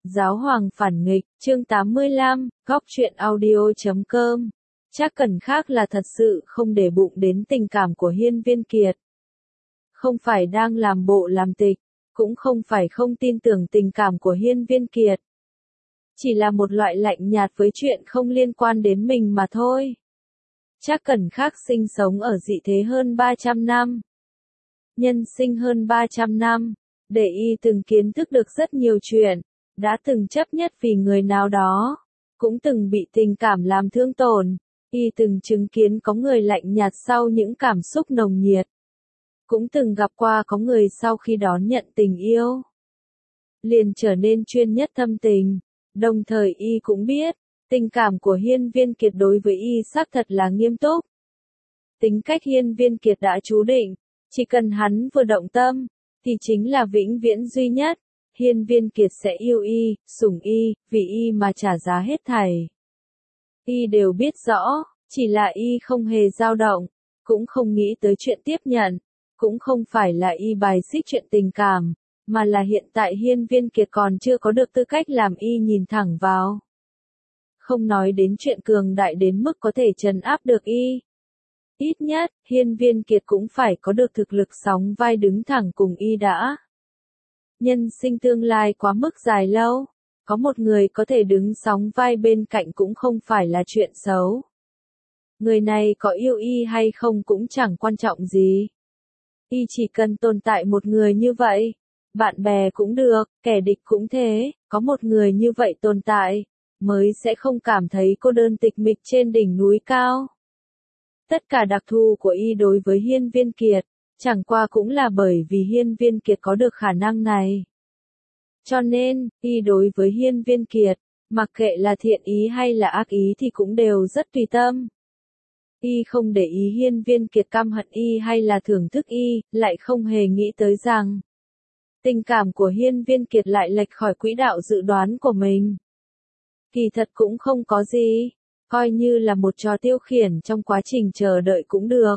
Giáo hoàng phản nghịch, chương 85, góc truyện audio.com. Chắc Cần Khác là thật sự không để bụng đến tình cảm của Hiên Viên Kiệt. Không phải đang làm bộ làm tịch, cũng không phải không tin tưởng tình cảm của Hiên Viên Kiệt. Chỉ là một loại lạnh nhạt với chuyện không liên quan đến mình mà thôi. Chắc Cần Khác sinh sống ở dị thế hơn 300 năm. Nhân sinh hơn 300 năm, để y từng kiến thức được rất nhiều chuyện, đã từng chấp nhất vì người nào đó, cũng từng bị tình cảm làm thương tổn, y từng chứng kiến có người lạnh nhạt sau những cảm xúc nồng nhiệt, cũng từng gặp qua có người sau khi đón nhận tình yêu, liền trở nên chuyên nhất thâm tình, đồng thời y cũng biết, tình cảm của Hiên Viên Kiệt đối với y xác thật là nghiêm túc. Tính cách Hiên Viên Kiệt đã chú định, chỉ cần hắn vừa động tâm, thì chính là vĩnh viễn duy nhất. Hiên Viên Kiệt sẽ yêu y, sủng y, vì y mà trả giá hết thảy. Y đều biết rõ, chỉ là y không hề dao động, cũng không nghĩ tới chuyện tiếp nhận, cũng không phải là y bài xích chuyện tình cảm, mà là hiện tại Hiên Viên Kiệt còn chưa có được tư cách làm y nhìn thẳng vào. Không nói đến chuyện cường đại đến mức có thể trấn áp được y. Ít nhất, Hiên Viên Kiệt cũng phải có được thực lực sóng vai đứng thẳng cùng y đã. Nhân sinh tương lai quá mức dài lâu, có một người có thể đứng sóng vai bên cạnh cũng không phải là chuyện xấu. Người này có yêu y hay không cũng chẳng quan trọng gì. Y chỉ cần tồn tại một người như vậy, bạn bè cũng được, kẻ địch cũng thế, có một người như vậy tồn tại, mới sẽ không cảm thấy cô đơn tịch mịch trên đỉnh núi cao. Tất cả đặc thù của y đối với Hiên Viên Kiệt, chẳng qua cũng là bởi vì Hiên Viên Kiệt có được khả năng này. Cho nên, y đối với Hiên Viên Kiệt, mặc kệ là thiện ý hay là ác ý thì cũng đều rất tùy tâm. Y không để ý Hiên Viên Kiệt căm hận y hay là thưởng thức y, lại không hề nghĩ tới rằng tình cảm của Hiên Viên Kiệt lại lệch khỏi quỹ đạo dự đoán của mình. Kỳ thật cũng không có gì, coi như là một trò tiêu khiển trong quá trình chờ đợi cũng được.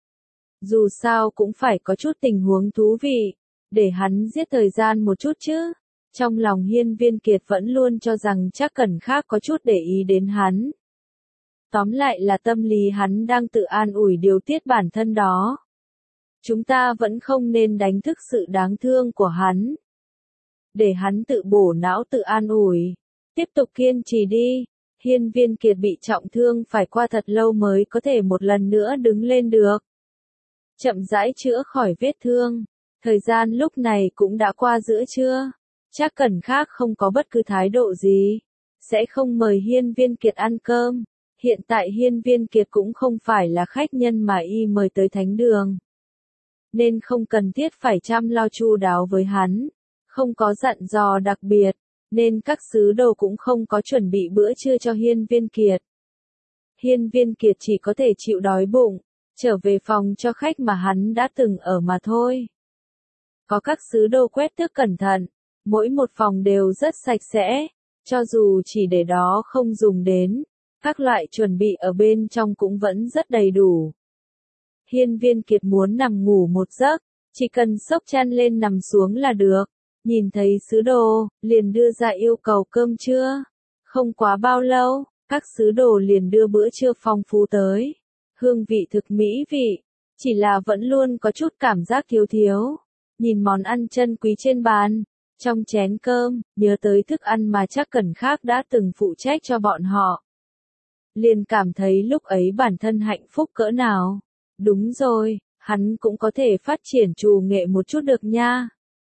Dù sao cũng phải có chút tình huống thú vị, để hắn giết thời gian một chút chứ. Trong lòng Hiên Viên Kiệt vẫn luôn cho rằng Chắc Cần Khác có chút để ý đến hắn. Tóm lại là tâm lý hắn đang tự an ủi điều tiết bản thân đó. Chúng ta vẫn không nên đánh thức sự đáng thương của hắn. Để hắn tự bổ não tự an ủi. Tiếp tục kiên trì đi. Hiên Viên Kiệt bị trọng thương phải qua thật lâu mới có thể một lần nữa đứng lên được. Chậm rãi chữa khỏi vết thương. Thời gian lúc này cũng đã qua giữa trưa. Chắc Cần Khác không có bất cứ thái độ gì. Sẽ không mời Hiên Viên Kiệt ăn cơm. Hiện tại Hiên Viên Kiệt cũng không phải là khách nhân mà y mời tới thánh đường. Nên không cần thiết phải chăm lo chu đáo với hắn. Không có dặn dò đặc biệt. Nên các sứ đồ cũng không có chuẩn bị bữa trưa cho Hiên Viên Kiệt. Hiên Viên Kiệt chỉ có thể chịu đói bụng, trở về phòng cho khách mà hắn đã từng ở mà thôi. Có các sứ đồ quét tước cẩn thận, mỗi một phòng đều rất sạch sẽ, cho dù chỉ để đó không dùng đến, các loại chuẩn bị ở bên trong cũng vẫn rất đầy đủ. Hiên Viên Kiệt muốn nằm ngủ một giấc, chỉ cần xốc chăn lên nằm xuống là được. Nhìn thấy sứ đồ, liền đưa ra yêu cầu cơm trưa. Không quá bao lâu, các sứ đồ liền đưa bữa trưa phong phú tới. Hương vị thực mỹ vị, chỉ là vẫn luôn có chút cảm giác thiếu thiếu. Nhìn món ăn chân quý trên bàn, trong chén cơm, nhớ tới thức ăn mà Chắc Cần Khác đã từng phụ trách cho bọn họ. Liền cảm thấy lúc ấy bản thân hạnh phúc cỡ nào. Đúng rồi, hắn cũng có thể phát triển trù nghệ một chút được nha.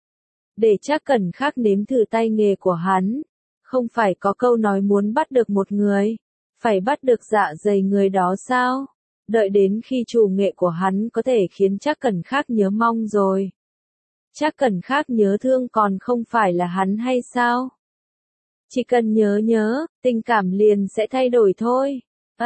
Để Chắc Cần Khác nếm thử tay nghề của hắn. Không phải có câu nói muốn bắt được một người, phải bắt được dạ dày người đó sao? Đợi đến khi trù nghệ của hắn có thể khiến Chắc Cần Khác nhớ mong rồi. Chắc Cần Khác nhớ thương còn không phải là hắn hay sao? Chỉ cần nhớ, tình cảm liền sẽ thay đổi thôi.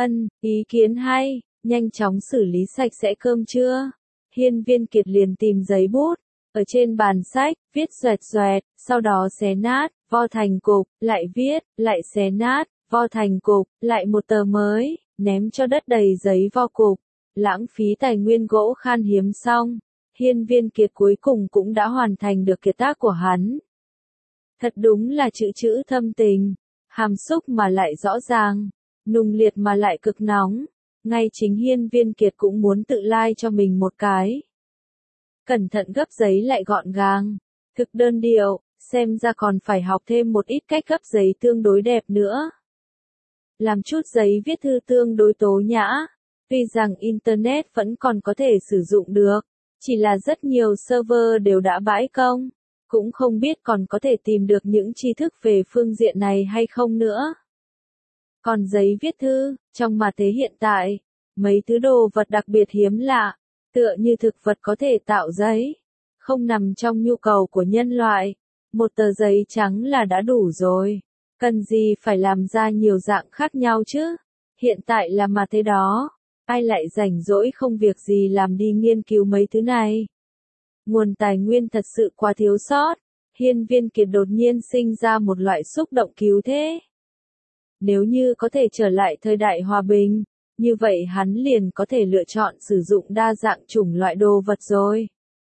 Ý kiến hay, nhanh chóng xử lý sạch sẽ cơm trưa. Hiên Viên Kiệt liền tìm giấy bút. Ở trên bàn sách, viết xoẹt, sau đó xé nát, vo thành cục, lại viết, lại xé nát, vo thành cục, lại một tờ mới, ném cho đất đầy giấy vo cục. Lãng phí tài nguyên gỗ khan hiếm xong. Hiên Viên Kiệt cuối cùng cũng đã hoàn thành được kiệt tác của hắn. Thật đúng là chữ chữ thâm tình, hàm xúc mà lại rõ ràng, nung liệt mà lại cực nóng. Ngay chính Hiên Viên Kiệt cũng muốn tự like cho mình một cái. Cẩn thận gấp giấy lại gọn gàng, thực đơn điệu, xem ra còn phải học thêm một ít cách gấp giấy tương đối đẹp nữa. Làm chút giấy viết thư tương đối tố nhã, tuy rằng Internet vẫn còn có thể sử dụng được, chỉ là rất nhiều server đều đã bãi công, cũng không biết còn có thể tìm được những tri thức về phương diện này hay không nữa. Còn giấy viết thư, trong mà thế hiện tại, mấy thứ đồ vật đặc biệt hiếm lạ, tựa như thực vật có thể tạo giấy, không nằm trong nhu cầu của nhân loại, một tờ giấy trắng là đã đủ rồi, cần gì phải làm ra nhiều dạng khác nhau chứ, hiện tại là mà thế đó, ai lại rảnh rỗi không việc gì làm đi nghiên cứu mấy thứ này. Nguồn tài nguyên thật sự quá thiếu sót, Hiên Viên Kiệt đột nhiên sinh ra một loại xúc động cứu thế. Nếu như có thể trở lại thời đại hòa bình, như vậy hắn liền có thể lựa chọn sử dụng đa dạng chủng loại đồ vật rồi.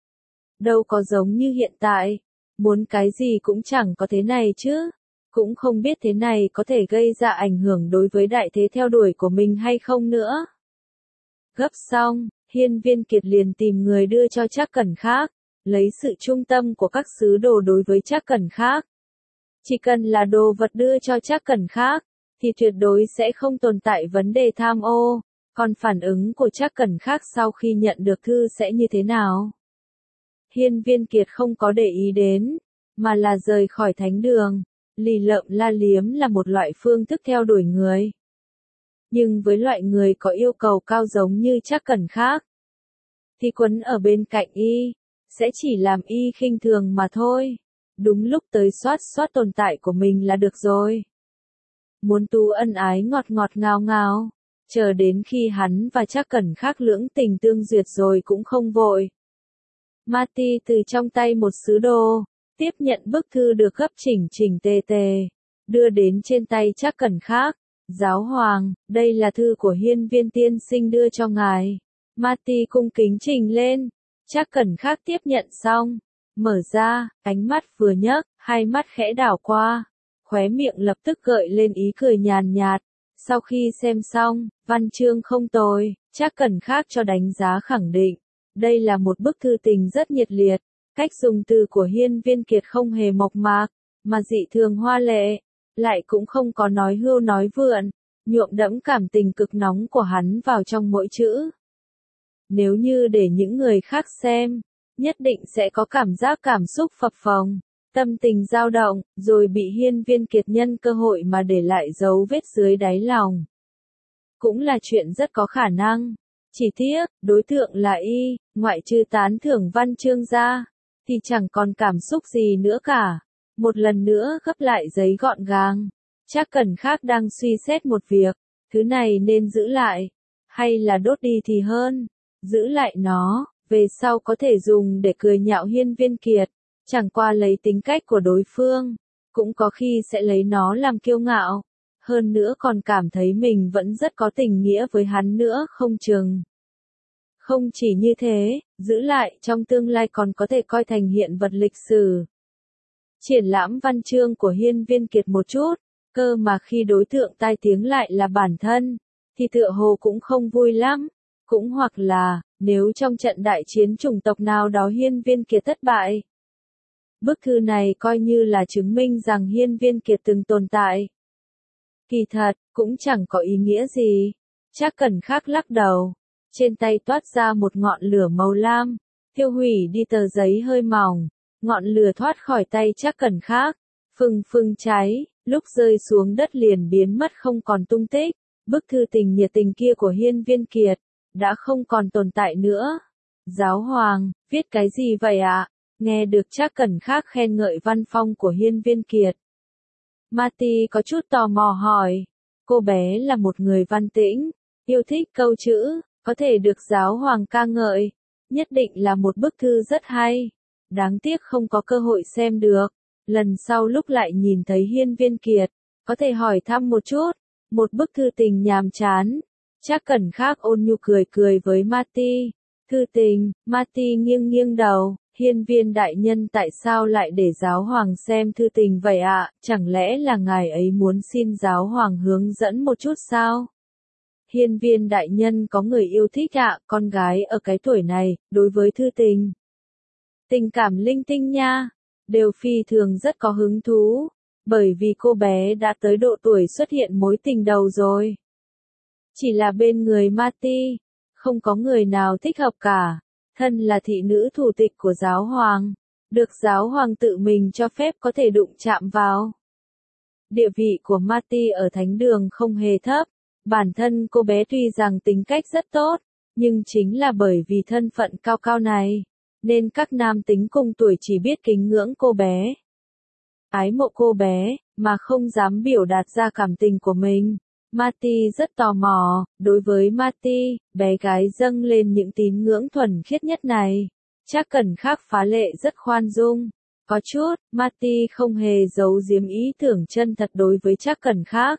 Đâu có giống như hiện tại, muốn cái gì cũng chẳng có thế này chứ, cũng không biết thế này có thể gây ra ảnh hưởng đối với đại thế theo đuổi của mình hay không nữa. Gấp xong, Hiên Viên Kiệt liền tìm người đưa cho Trác Cẩn khác, lấy sự trung tâm của các sứ đồ đối với Trác Cẩn khác. Chỉ cần là đồ vật đưa cho Trác Cẩn khác, thì tuyệt đối sẽ không tồn tại vấn đề tham ô, còn phản ứng của Trác Cẩn khác sau khi nhận được thư sẽ như thế nào? Hiên Viên Kiệt không có để ý đến, mà là rời khỏi thánh đường, lì lợm la liếm là một loại phương thức theo đuổi người. Nhưng với loại người có yêu cầu cao giống như Trác Cẩn khác, thì quấn ở bên cạnh y, sẽ chỉ làm y khinh thường mà thôi. Đúng lúc tới soát tồn tại của mình là được rồi. Muốn tu ân ái ngọt ngọt ngào ngào, chờ đến khi hắn và Trác Cẩn khác lưỡng tình tương duyệt rồi cũng không vội. Mati từ trong tay một sứ đồ, tiếp nhận bức thư được gấp chỉnh chỉnh tề tề, đưa đến trên tay Trác Cẩn khác. Giáo hoàng, đây là thư của Hiên Viên tiên sinh đưa cho ngài. Mati cung kính trình lên, Trác Cẩn khác tiếp nhận xong, mở ra, ánh mắt vừa nhấc, hai mắt khẽ đảo qua, khóe miệng lập tức gợi lên ý cười nhàn nhạt. Sau khi xem xong, văn chương không tồi, Trác Cẩn khác cho đánh giá khẳng định. Đây là một bức thư tình rất nhiệt liệt, cách dùng từ của Hiên Viên Kiệt không hề mộc mạc, mà dị thường hoa lệ, lại cũng không có nói hưu nói vượn, nhuộm đẫm cảm tình cực nóng của hắn vào trong mỗi chữ. Nếu như để những người khác xem, nhất định sẽ có cảm giác cảm xúc phập phồng, tâm tình dao động, rồi bị Hiên Viên Kiệt nhân cơ hội mà để lại dấu vết dưới đáy lòng. Cũng là chuyện rất có khả năng. Chỉ tiếc, đối tượng là y, ngoại trừ tán thưởng văn chương ra, thì chẳng còn cảm xúc gì nữa cả. Một lần nữa gấp lại giấy gọn gàng. Trác Cẩn khác đang suy xét một việc, thứ này nên giữ lại, hay là đốt đi thì hơn. Giữ lại nó, về sau có thể dùng để cười nhạo Hiên Viên Kiệt, chẳng qua lấy tính cách của đối phương, cũng có khi sẽ lấy nó làm kiêu ngạo. Hơn nữa còn cảm thấy mình vẫn rất có tình nghĩa với hắn nữa không chừng. Không chỉ như thế, giữ lại trong tương lai còn có thể coi thành hiện vật lịch sử. Triển lãm văn chương của Hiên Viên Kiệt một chút, cơ mà khi đối tượng tai tiếng lại là bản thân, thì tựa hồ cũng không vui lắm. Cũng hoặc là, nếu trong trận đại chiến chủng tộc nào đó Hiên Viên Kiệt thất bại. Bức thư này coi như là chứng minh rằng Hiên Viên Kiệt từng tồn tại. Kỳ thật, cũng chẳng có ý nghĩa gì. Trác Cẩn khác lắc đầu. Trên tay toát ra một ngọn lửa màu lam, thiêu hủy đi tờ giấy hơi mỏng. Ngọn lửa thoát khỏi tay Trác Cẩn khác, phừng phừng cháy, lúc rơi xuống đất liền biến mất không còn tung tích. Bức thư tình nhiệt tình kia của Hiên Viên Kiệt đã không còn tồn tại nữa. Giáo hoàng, viết cái gì vậy ạ? Nghe được Trác Cẩn khác khen ngợi văn phong của Hiên Viên Kiệt. Mati có chút tò mò hỏi. Cô bé là một người văn tĩnh, yêu thích câu chữ, có thể được giáo hoàng ca ngợi. Nhất định là một bức thư rất hay. Đáng tiếc không có cơ hội xem được. Lần sau lúc lại nhìn thấy Hiên Viên Kiệt, có thể hỏi thăm một chút. Một bức thư tình nhàm chán. Trác Cẩn khác ôn nhu cười cười với Mati. Thư tình, Mati nghiêng nghiêng đầu, Hiên viên đại nhân tại sao lại để giáo hoàng xem thư tình vậy ạ? Chẳng lẽ là ngài ấy muốn xin giáo hoàng hướng dẫn một chút sao? Hiên viên đại nhân có người yêu thích ạ, con gái ở cái tuổi này, đối với thư tình. Tình cảm linh tinh nha, đều phi thường rất có hứng thú, bởi vì cô bé đã tới độ tuổi xuất hiện mối tình đầu rồi. Chỉ là bên người Marty, không có người nào thích hợp cả. Thân là thị nữ thủ tịch của giáo hoàng, được giáo hoàng tự mình cho phép có thể đụng chạm vào. Địa vị của Marty ở thánh đường không hề thấp, bản thân cô bé tuy rằng tính cách rất tốt, nhưng chính là bởi vì thân phận cao cao này, nên các nam tính cùng tuổi chỉ biết kính ngưỡng cô bé. Ái mộ cô bé, mà không dám biểu đạt ra cảm tình của mình. Marty rất tò mò, đối với Marty, bé gái dâng lên những tín ngưỡng thuần khiết nhất này. Chắc cần khác phá lệ rất khoan dung. Có chút, Marty không hề giấu giếm ý tưởng chân thật đối với chắc cần khác.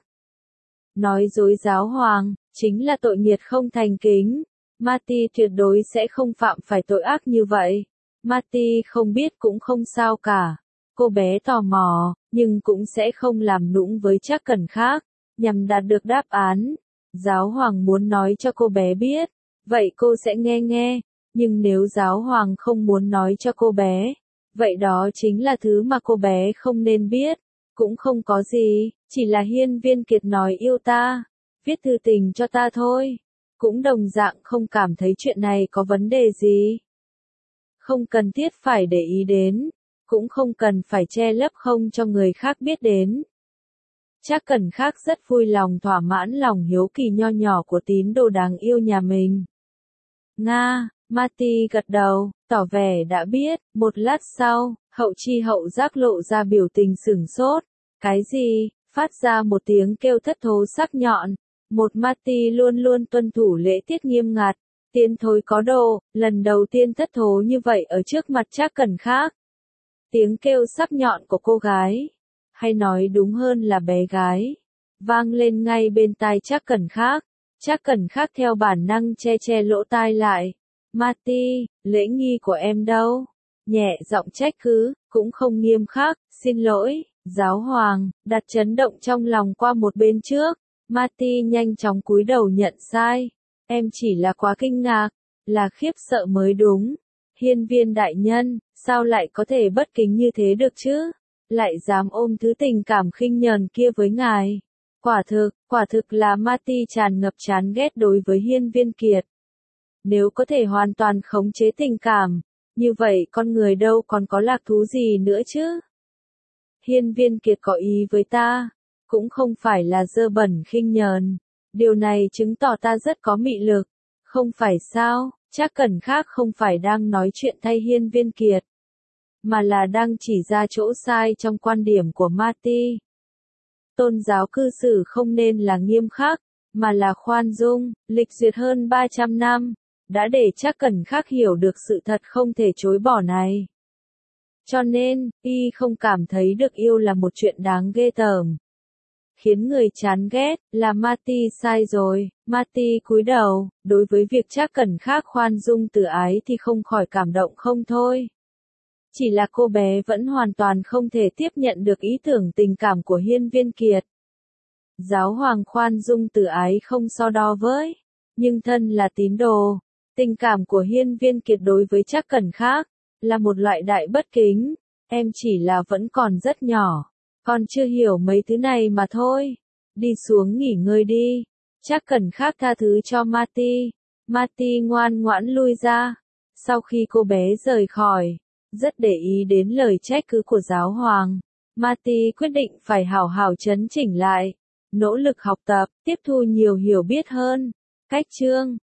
Nói dối giáo hoàng, chính là tội nghiệt không thành kính. Marty tuyệt đối sẽ không phạm phải tội ác như vậy. Marty không biết cũng không sao cả. Cô bé tò mò, nhưng cũng sẽ không làm nũng với chắc cần khác, nhằm đạt được đáp án. Giáo hoàng muốn nói cho cô bé biết, vậy cô sẽ nghe, nhưng nếu giáo hoàng không muốn nói cho cô bé, vậy đó chính là thứ mà cô bé không nên biết. Cũng không có gì, chỉ là Hiên Viên Kiệt nói yêu ta, viết thư tình cho ta thôi. Cũng đồng dạng không cảm thấy chuyện này có vấn đề gì. Không cần thiết phải để ý đến, cũng không cần phải che lấp không cho người khác biết đến. Chắc cần khác rất vui lòng thỏa mãn lòng hiếu kỳ nho nhỏ của tín đồ đáng yêu nhà mình. Nga, Marty gật đầu, tỏ vẻ đã biết. Một lát sau, hậu chi hậu giác lộ ra biểu tình sửng sốt. Cái gì? Phát ra một tiếng kêu thất thố sắc nhọn. Một Marty luôn luôn tuân thủ lễ tiết nghiêm ngặt, tiến thối có độ, lần đầu tiên thất thố như vậy ở trước mặt Trác Cẩn khác. Tiếng kêu sắc nhọn của cô gái, hay nói đúng hơn là bé gái, vang lên ngay bên tai Trác Cẩn khác. Trác Cẩn khác theo bản năng che lỗ tai lại. Marty, lễ nghi của em đâu? Nhẹ giọng trách cứ, cũng không nghiêm khắc, xin lỗi, giáo hoàng, đặt chấn động trong lòng qua một bên trước. Marty nhanh chóng cúi đầu nhận sai. Em chỉ là quá kinh ngạc, là khiếp sợ mới đúng. Hiên viên đại nhân, sao lại có thể bất kính như thế được chứ? Lại dám ôm thứ tình cảm khinh nhờn kia với ngài. Quả thực là Marty tràn ngập chán ghét đối với Hiên Viên Kiệt. Nếu có thể hoàn toàn khống chế tình cảm, như vậy con người đâu còn có lạc thú gì nữa chứ? Hiên Viên Kiệt có ý với ta, cũng không phải là dơ bẩn khinh nhờn. Điều này chứng tỏ ta rất có mị lực, không phải sao? Trác Cẩn khác không phải đang nói chuyện thay Hiên Viên Kiệt, mà là đang chỉ ra chỗ sai trong quan điểm của Marty. Tôn giáo cư xử không nên là nghiêm khắc, mà là khoan dung. Lịch duyệt hơn 300 năm, đã để Trác Cẩn khác hiểu được sự thật không thể chối bỏ này. Cho nên, y không cảm thấy được yêu là một chuyện đáng ghê tởm, khiến người chán ghét. Là Marty sai rồi. Marty cúi đầu, đối với việc Trác Cẩn khác khoan dung từ ái thì không khỏi cảm động không thôi. Chỉ là cô bé vẫn hoàn toàn không thể tiếp nhận được ý tưởng tình cảm của Hiên Viên Kiệt. Giáo hoàng khoan dung từ ái không so đo với, nhưng thân là tín đồ, tình cảm của Hiên Viên Kiệt đối với Trác Cẩn khác là một loại đại bất kính. Em chỉ là vẫn còn rất nhỏ, còn chưa hiểu mấy thứ này mà thôi. Đi xuống nghỉ ngơi đi. Trác Cẩn khác tha thứ cho Marty. Marty ngoan ngoãn lui ra. Sau khi cô bé rời khỏi, rất để ý đến lời trách cứ của giáo hoàng, Marty quyết định phải hảo hảo chấn chỉnh lại, nỗ lực học tập, tiếp thu nhiều hiểu biết hơn. Cách chương